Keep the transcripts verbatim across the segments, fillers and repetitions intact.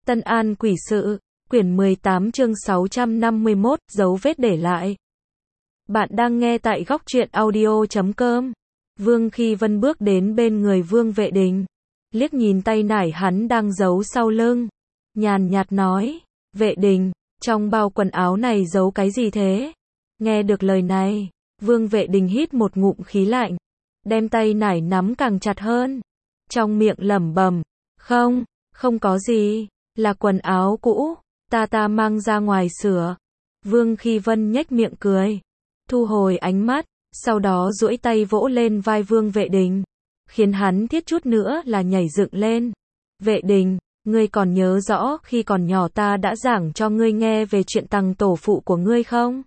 Tân An quỷ sự, quyển mười tám chương sáu trăm năm mươi mốt, dấu vết để lại. Bạn đang nghe tại góc truyện audio chấm com. Vương Khi Vân bước đến bên người Vương Vệ Đình, liếc nhìn tay nải hắn đang giấu sau lưng, nhàn nhạt nói, Vệ Đình, trong bao quần áo này giấu cái gì thế? Nghe được lời này, Vương Vệ Đình hít một ngụm khí lạnh, đem tay nải nắm càng chặt hơn, trong miệng lẩm bẩm, không, không có gì, là quần áo cũ, ta ta mang ra ngoài sửa. Vương Khi Vân nhếch miệng cười, thu hồi ánh mắt, sau đó duỗi tay vỗ lên vai Vương Vệ Đình, khiến hắn thiết chút nữa là nhảy dựng lên. Vệ Đình, ngươi còn nhớ rõ khi còn nhỏ ta đã giảng cho ngươi nghe về chuyện Tằng tổ phụ của ngươi không?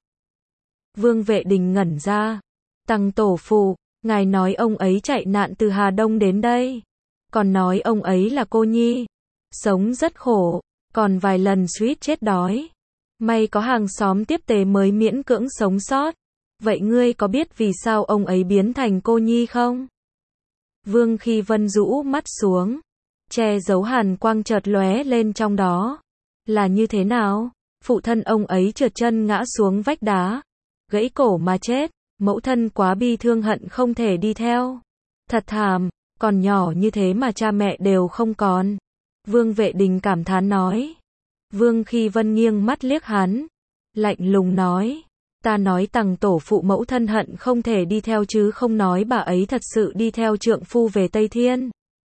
Vương Vệ Đình ngẩn ra. Tằng tổ phụ, ngài nói ông ấy chạy nạn từ Hà Đông đến đây, còn nói ông ấy là cô nhi, sống rất khổ, còn vài lần suýt chết đói. May có hàng xóm tiếp tế mới miễn cưỡng sống sót. Vậy ngươi có biết vì sao ông ấy biến thành cô nhi không? Vương Khi Vân rũ mắt xuống, che giấu hàn quang chợt lóe lên trong đó. Là như thế nào? Phụ thân ông ấy trượt chân ngã xuống vách đá, gãy cổ mà chết, mẫu thân quá bi thương hận không thể đi theo. Thật thảm, còn nhỏ như thế mà cha mẹ đều không còn. Vương Vệ Đình cảm thán nói. Vương Khi Vân nghiêng mắt liếc hắn, lạnh lùng nói, ta nói Tằng tổ phụ mẫu thân hận không thể đi theo chứ không nói bà ấy thật sự đi theo trượng phu về Tây Thiên.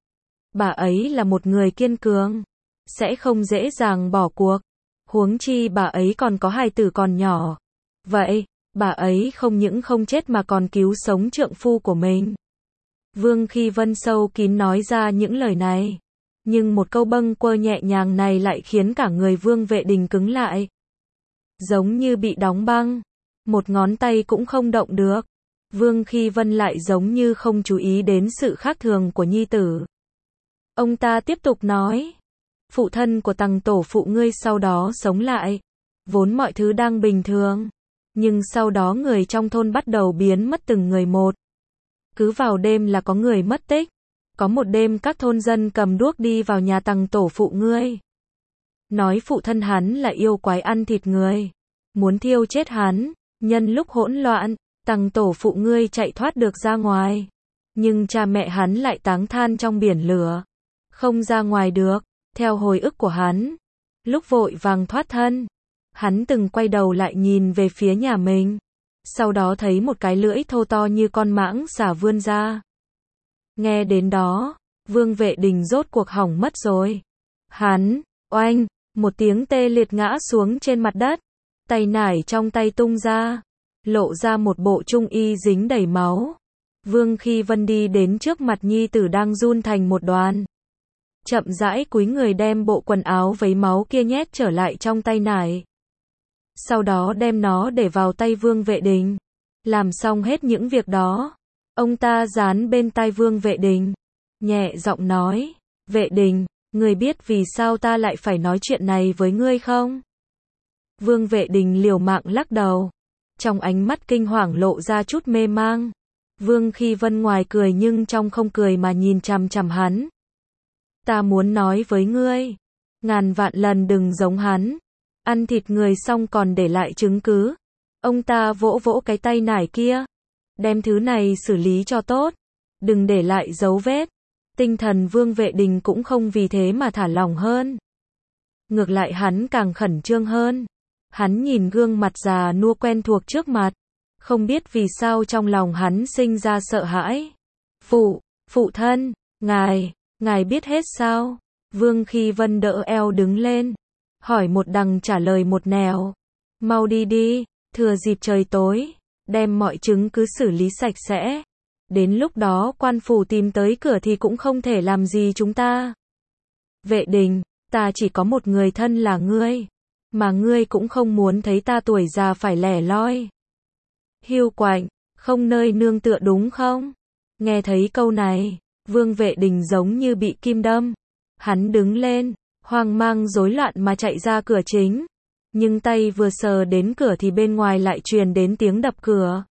Bà ấy là một người kiên cường, sẽ không dễ dàng bỏ cuộc, huống chi bà ấy còn có hài tử còn nhỏ. Vậy, bà ấy không những không chết mà còn cứu sống trượng phu của mình. Vương Khi Vân sâu kín nói ra những lời này, nhưng một câu bâng quơ nhẹ nhàng này lại khiến cả người Vương Vệ Đình cứng lại, giống như bị đóng băng, một ngón tay cũng không động được. Vương Khi Vân lại giống như không chú ý đến sự khác thường của nhi tử. Ông ta tiếp tục nói, phụ thân của Tằng tổ phụ ngươi sau đó sống lại, vốn mọi thứ đang bình thường, nhưng sau đó người trong thôn bắt đầu biến mất từng người một. Cứ vào đêm là có người mất tích. Có một đêm các thôn dân cầm đuốc đi vào nhà Tằng tổ phụ ngươi, nói phụ thân hắn là yêu quái ăn thịt người, muốn thiêu chết hắn. Nhân lúc hỗn loạn, Tằng tổ phụ ngươi chạy thoát được ra ngoài, nhưng cha mẹ hắn lại táng than trong biển lửa, không ra ngoài được. Theo hồi ức của hắn, lúc vội vàng thoát thân, hắn từng quay đầu lại nhìn về phía nhà mình, sau đó thấy một cái lưỡi thô to như con mãng xà vươn ra. Nghe đến đó, Vương Vệ Đình rốt cuộc hỏng mất rồi. Hắn, oanh, một tiếng tê liệt ngã xuống trên mặt đất, tay nải trong tay tung ra, lộ ra một bộ trung y dính đầy máu. Vương Khi Vân đi đến trước mặt nhi tử đang run thành một đoàn, chậm rãi cúi người đem bộ quần áo vấy máu kia nhét trở lại trong tay nải, sau đó đem nó để vào tay Vương Vệ Đình. Làm xong hết những việc đó, ông ta dán bên tai Vương Vệ Đình, nhẹ giọng nói, Vệ Đình, ngươi biết vì sao ta lại phải nói chuyện này với ngươi không? Vương Vệ Đình liều mạng lắc đầu, trong ánh mắt kinh hoàng lộ ra chút mê mang. Vương Khi Vân ngoài cười nhưng trong không cười mà nhìn chằm chằm hắn. Ta muốn nói với ngươi, ngàn vạn lần đừng giống hắn, ăn thịt người xong còn để lại chứng cứ. Ông ta vỗ vỗ cái tay nải kia, đem thứ này xử lý cho tốt, đừng để lại dấu vết. Tinh thần Vương Vệ Đình cũng không vì thế mà thả lỏng hơn, ngược lại hắn càng khẩn trương hơn. Hắn nhìn gương mặt già nua quen thuộc trước mặt, không biết vì sao trong lòng hắn sinh ra sợ hãi. Phụ, phụ thân, ngài, ngài biết hết sao? Vương Khi Vân đỡ eo đứng lên, hỏi một đằng trả lời một nẻo. Mau đi đi, thừa dịp trời tối, đem mọi chứng cứ xử lý sạch sẽ. Đến lúc đó quan phủ tìm tới cửa thì cũng không thể làm gì chúng ta. Vệ Đình, ta chỉ có một người thân là ngươi, mà ngươi cũng không muốn thấy ta tuổi già phải lẻ loi, hiu quạnh, không nơi nương tựa đúng không? Nghe thấy câu này, Vương Vệ Đình giống như bị kim đâm. Hắn đứng lên, hoang mang rối loạn mà chạy ra cửa chính, nhưng tay vừa sờ đến cửa thì bên ngoài lại truyền đến tiếng đập cửa.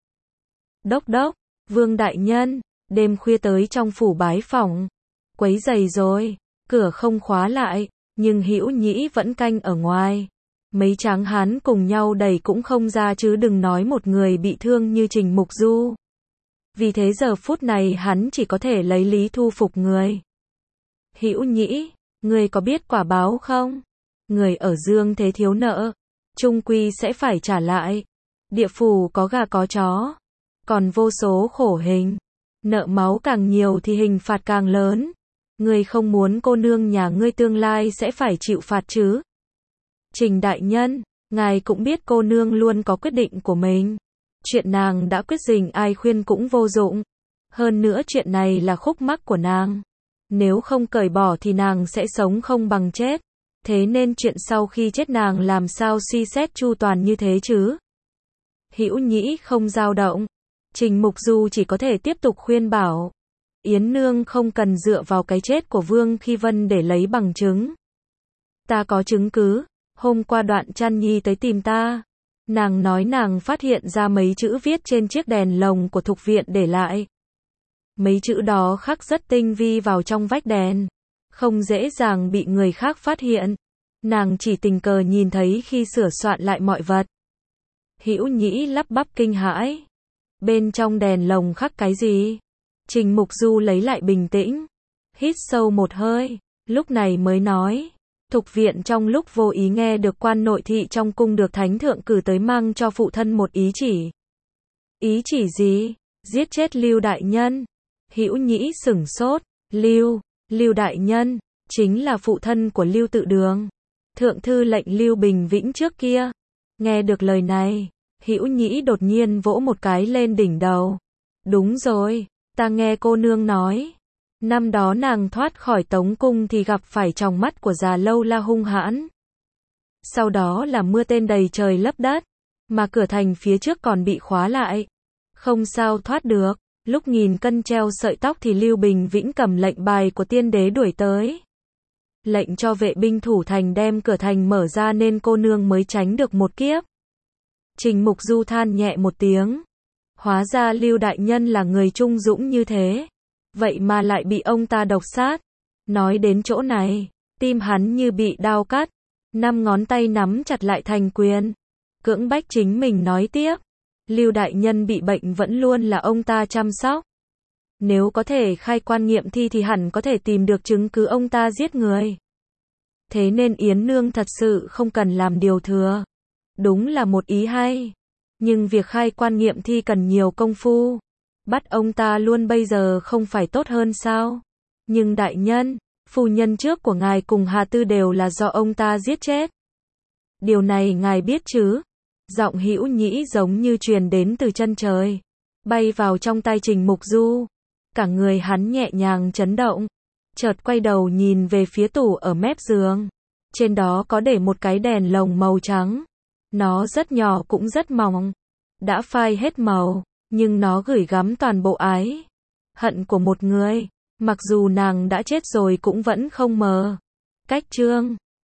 Đốc đốc, Vương đại nhân, đêm khuya tới trong phủ bái phỏng, quấy rầy rồi. Cửa không khóa lại, nhưng Hữu Nhĩ vẫn canh ở ngoài. Mấy tráng hán cùng nhau đẩy cũng không ra chứ đừng nói một người bị thương như Trình Mục Du. Vì thế giờ phút này hắn chỉ có thể lấy lý thu phục người. Hữu Nhĩ, người có biết quả báo không? Người ở dương thế thiếu nợ, chung quy sẽ phải trả lại. Địa phủ có gà có chó, còn vô số khổ hình. Nợ máu càng nhiều thì hình phạt càng lớn. Người không muốn cô nương nhà ngươi tương lai sẽ phải chịu phạt chứ? Trình đại nhân, ngài cũng biết cô nương luôn có quyết định của mình. Chuyện nàng đã quyết định ai khuyên cũng vô dụng. Hơn nữa chuyện này là khúc mắc của nàng. Nếu không cởi bỏ thì nàng sẽ sống không bằng chết. Thế nên chuyện sau khi chết nàng làm sao suy xét chu toàn như thế chứ? Hữu Nhĩ không dao động. Trình Mục Du chỉ có thể tiếp tục khuyên bảo. Yến nương không cần dựa vào cái chết của Vương Khi Vân để lấy bằng chứng. Ta có chứng cứ. Hôm qua Đoạn Trăn Nhi tới tìm ta. Nàng nói nàng phát hiện ra mấy chữ viết trên chiếc đèn lồng của Thục Viện để lại. Mấy chữ đó khắc rất tinh vi vào trong vách đèn. Không dễ dàng bị người khác phát hiện. Nàng chỉ tình cờ nhìn thấy khi sửa soạn lại mọi vật. Hữu Nhĩ lắp bắp kinh hãi. Bên trong đèn lồng khắc cái gì? Trình Mục Du lấy lại bình tĩnh. Hít sâu một hơi. Lúc này mới nói. Thục Viện trong lúc vô ý nghe được quan nội thị trong cung được thánh thượng cử tới mang cho phụ thân một ý chỉ. Ý chỉ gì? Giết chết Lưu đại nhân. Hữu Nhĩ sửng sốt. Lưu, Lưu đại nhân, chính là phụ thân của Lưu Tự Đường. Thượng thư lệnh Lưu Bình Vĩnh trước kia. Nghe được lời này, Hữu Nhĩ đột nhiên vỗ một cái lên đỉnh đầu. Đúng rồi, ta nghe cô nương nói. Năm đó nàng thoát khỏi Tống Cung thì gặp phải tròng mắt của già Lâu La hung hãn. Sau đó là mưa tên đầy trời lấp đất, mà cửa thành phía trước còn bị khóa lại. Không sao thoát được, lúc nghìn cân treo sợi tóc thì Lưu Bình Vĩnh cầm lệnh bài của tiên đế đuổi tới. Lệnh cho vệ binh thủ thành đem cửa thành mở ra nên cô nương mới tránh được một kiếp. Trình Mục Du than nhẹ một tiếng. Hóa ra Lưu đại nhân là người trung dũng như thế. Vậy mà lại bị ông ta độc sát. Nói đến chỗ này, tim hắn như bị đao cắt. Năm ngón tay nắm chặt lại thành quyền. Cưỡng bách chính mình nói tiếp. Lưu đại nhân bị bệnh vẫn luôn là ông ta chăm sóc. Nếu có thể khai quan nghiệm thi thì hẳn có thể tìm được chứng cứ ông ta giết người. Thế nên Yến nương thật sự không cần làm điều thừa. Đúng là một ý hay. Nhưng việc khai quan nghiệm thi cần nhiều công phu. Bắt ông ta luôn bây giờ không phải tốt hơn sao? Nhưng đại nhân, phu nhân trước của ngài cùng Hà Tư đều là do ông ta giết chết. Điều này ngài biết chứ? Giọng Hữu Nhĩ giống như truyền đến từ chân trời, bay vào trong tay Trình Mục Du. Cả người hắn nhẹ nhàng chấn động, chợt quay đầu nhìn về phía tủ ở mép giường. Trên đó có để một cái đèn lồng màu trắng. Nó rất nhỏ cũng rất mỏng, đã phai hết màu, nhưng nó gửi gắm toàn bộ ái hận của một người, mặc dù nàng đã chết rồi cũng vẫn không mờ. Cách chương